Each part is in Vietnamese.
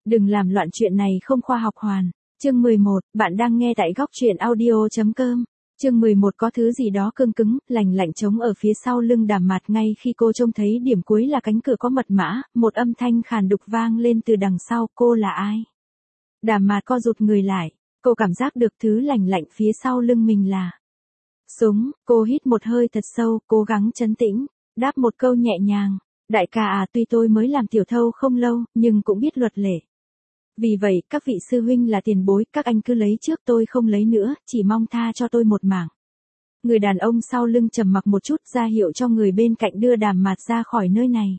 Đừng làm loạn, chuyện này không khoa học hoàn. Chương 11, bạn đang nghe tại góc truyện audio.com. Chương 11, có thứ gì đó cương cứng, lành lạnh trống ở phía sau lưng Đàm Mạt. Ngay khi cô trông thấy điểm cuối là cánh cửa có mật mã, một âm thanh khàn đục vang lên từ đằng sau. Cô là ai? Đàm Mạt co rụt người lại. Cô cảm giác được thứ lành lạnh phía sau lưng mình là súng. Cô hít một hơi thật sâu, cố gắng trấn tĩnh, đáp một câu nhẹ nhàng. Đại ca à, tuy tôi mới làm tiểu thâu không lâu, nhưng cũng biết luật lệ. Vì vậy, các vị sư huynh là tiền bối, các anh cứ lấy trước, tôi không lấy nữa, chỉ mong tha cho tôi một mảng. Người đàn ông sau lưng trầm mặc một chút, ra hiệu cho người bên cạnh đưa Đàm Mạt ra khỏi nơi này.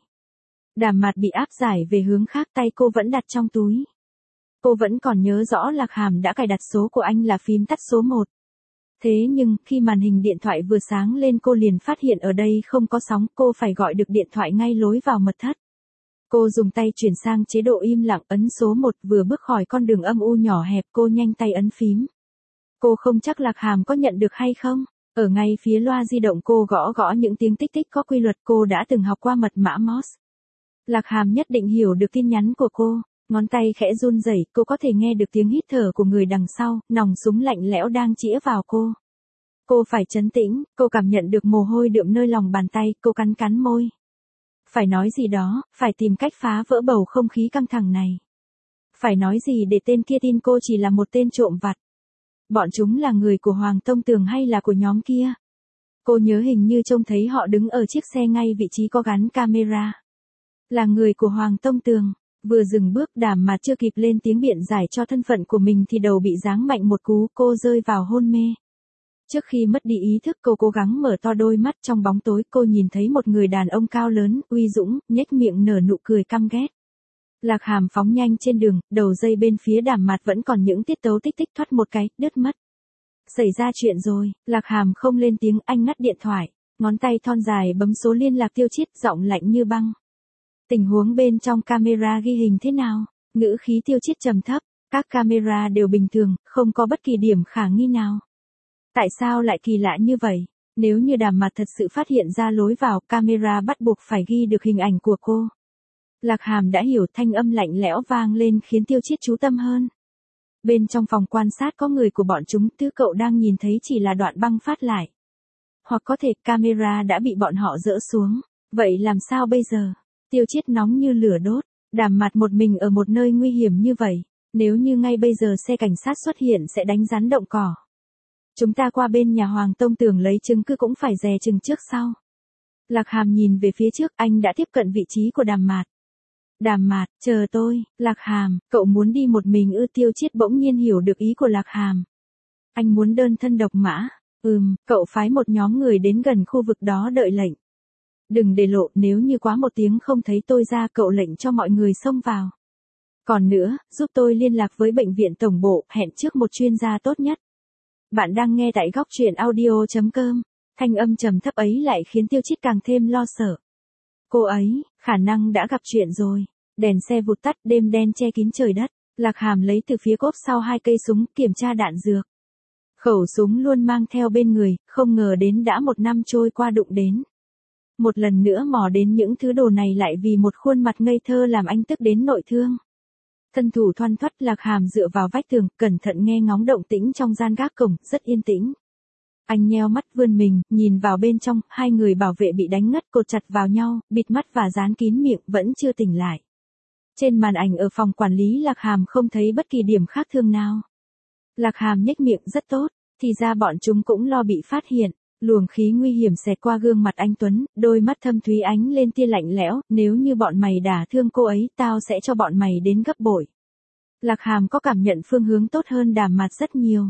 Đàm Mạt bị áp giải về hướng khác, tay cô vẫn đặt trong túi. Cô vẫn còn nhớ rõ Lạc Hàm đã cài đặt số của anh là phím tắt số 1. Thế nhưng, khi màn hình điện thoại vừa sáng lên cô liền phát hiện ở đây không có sóng, cô phải gọi được điện thoại ngay lối vào mật thất. Cô dùng tay chuyển sang chế độ im lặng, ấn số 1, vừa bước khỏi con đường âm u nhỏ hẹp, cô nhanh tay ấn phím. Cô không chắc Lạc Hàm có nhận được hay không. Ở ngay phía loa di động cô gõ gõ những tiếng tích tích có quy luật, cô đã từng học qua mật mã Morse. Lạc Hàm nhất định hiểu được tin nhắn của cô. Ngón tay khẽ run rẩy, cô có thể nghe được tiếng hít thở của người đằng sau, nòng súng lạnh lẽo đang chĩa vào cô. Cô phải trấn tĩnh, cô cảm nhận được mồ hôi đượm nơi lòng bàn tay, cô cắn cắn môi. Phải nói gì đó, phải tìm cách phá vỡ bầu không khí căng thẳng này. Phải nói gì để tên kia tin cô chỉ là một tên trộm vặt. Bọn chúng là người của Hoàng Tông Tường hay là của nhóm kia? Cô nhớ hình như trông thấy họ đứng ở chiếc xe ngay vị trí có gắn camera. Là người của Hoàng Tông Tường. Vừa dừng bước, Đàm Mạt chưa kịp lên tiếng biện giải cho thân phận của mình thì đầu bị giáng mạnh một cú, cô rơi vào hôn mê. Trước khi mất đi ý thức, cô cố gắng mở to đôi mắt, trong bóng tối cô nhìn thấy một người đàn ông cao lớn, uy dũng, nhếch miệng nở nụ cười căm ghét. Lạc Hàm phóng nhanh trên đường, đầu dây bên phía Đàm Mạt vẫn còn những tiết tấu tích tích, thoát một cái, đứt mất. Xảy ra chuyện rồi. Lạc Hàm không lên tiếng, anh ngắt điện thoại, ngón tay thon dài bấm số liên lạc Tiêu Chiết, giọng lạnh như băng. Tình huống bên trong camera ghi hình thế nào? Ngữ khí Tiêu Chiết trầm thấp, các camera đều bình thường, không có bất kỳ điểm khả nghi nào. Tại sao lại kỳ lạ như vậy? Nếu như Đàm Mạt thật sự phát hiện ra lối vào, camera bắt buộc phải ghi được hình ảnh của cô. Lạc Hàm đã hiểu, thanh âm lạnh lẽo vang lên khiến Tiêu Chiết chú tâm hơn. Bên trong phòng quan sát có người của bọn chúng, thứ cậu đang nhìn thấy chỉ là đoạn băng phát lại. Hoặc có thể camera đã bị bọn họ dỡ xuống. Vậy làm sao bây giờ? Tiêu Chiết nóng như lửa đốt. Đàm Mạt một mình ở một nơi nguy hiểm như vậy. Nếu như ngay bây giờ xe cảnh sát xuất hiện sẽ đánh rắn động cỏ. Chúng ta qua bên nhà Hoàng Tông Tường lấy chứng cứ cũng phải dè chừng trước sau. Lạc Hàm nhìn về phía trước, anh đã tiếp cận vị trí của Đàm Mạt. Đàm Mạt, chờ tôi. Lạc Hàm, cậu muốn đi một mình ư? Tiêu Chiết bỗng nhiên hiểu được ý của Lạc Hàm. Anh muốn đơn thân độc mã. Cậu phái một nhóm người đến gần khu vực đó đợi lệnh. Đừng để lộ, nếu như quá một tiếng không thấy tôi ra, cậu lệnh cho mọi người xông vào. Còn nữa, giúp tôi liên lạc với bệnh viện tổng bộ, hẹn trước một chuyên gia tốt nhất. Bạn đang nghe tại góc truyện audio.com. Thanh âm trầm thấp ấy lại khiến Tiêu Chiết càng thêm lo sợ. Cô ấy, khả năng đã gặp chuyện rồi. Đèn xe vụt tắt, đêm đen che kín trời đất. Lạc Hàm lấy từ phía cốp sau 2 cây súng, kiểm tra đạn dược. Khẩu súng luôn mang theo bên người, không ngờ đến đã 1 năm trôi qua đụng đến. Một lần nữa mò đến những thứ đồ này lại vì một khuôn mặt ngây thơ làm anh tức đến nội thương. Thân thủ thoăn thoắt, Lạc Hàm dựa vào vách tường, cẩn thận nghe ngóng động tĩnh trong gian gác cổng, rất yên tĩnh. Anh nheo mắt vươn mình, nhìn vào bên trong, 2 người bảo vệ bị đánh ngất cột chặt vào nhau, bịt mắt và dán kín miệng, vẫn chưa tỉnh lại. Trên màn ảnh ở phòng quản lý Lạc Hàm không thấy bất kỳ điểm khác thường nào. Lạc Hàm nhếch miệng, rất tốt, thì ra bọn chúng cũng lo bị phát hiện. Luồng khí nguy hiểm xẹt qua gương mặt anh Tuấn, đôi mắt thâm thúy ánh lên tia lạnh lẽo, nếu như bọn mày đả thương cô ấy, tao sẽ cho bọn mày đến gấp bội. Lạc Hàm có cảm nhận phương hướng tốt hơn Đàm Mạt rất nhiều.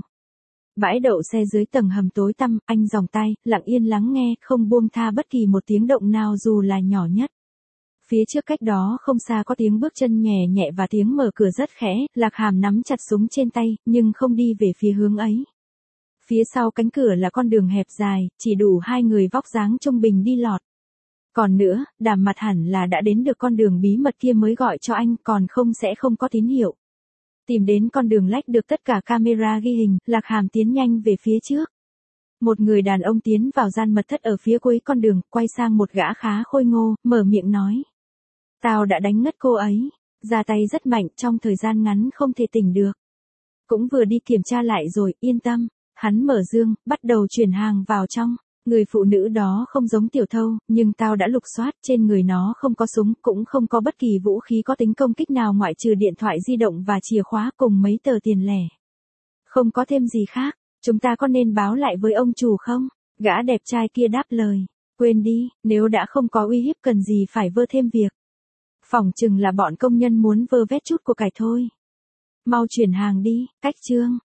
Bãi đậu xe dưới tầng hầm tối tăm, anh giòng tay, lặng yên lắng nghe, không buông tha bất kỳ một tiếng động nào dù là nhỏ nhất. Phía trước cách đó không xa có tiếng bước chân nhẹ nhẹ và tiếng mở cửa rất khẽ, Lạc Hàm nắm chặt súng trên tay, nhưng không đi về phía hướng ấy. Phía sau cánh cửa là con đường hẹp dài, chỉ đủ 2 người vóc dáng trung bình đi lọt. Còn nữa, Đàm Mạt hẳn là đã đến được con đường bí mật kia mới gọi cho anh, còn không sẽ không có tín hiệu. Tìm đến con đường lách được tất cả camera ghi hình, Lạc Hàm tiến nhanh về phía trước. Một người đàn ông tiến vào gian mật thất ở phía cuối con đường, quay sang một gã khá khôi ngô, mở miệng nói. Tao đã đánh ngất cô ấy. Ra tay rất mạnh, trong thời gian ngắn không thể tỉnh được. Cũng vừa đi kiểm tra lại rồi, yên tâm. Hắn mở dương, bắt đầu chuyển hàng vào trong. Người phụ nữ đó không giống tiểu thâu, nhưng tao đã lục soát, trên người nó không có súng, cũng không có bất kỳ vũ khí có tính công kích nào ngoại trừ điện thoại di động và chìa khóa cùng mấy tờ tiền lẻ. Không có thêm gì khác, chúng ta có nên báo lại với ông chủ không? Gã đẹp trai kia đáp lời. Quên đi, nếu đã không có uy hiếp cần gì phải vơ thêm việc. Phỏng chừng là bọn công nhân muốn vơ vét chút của cải thôi. Mau chuyển hàng đi, cách chương.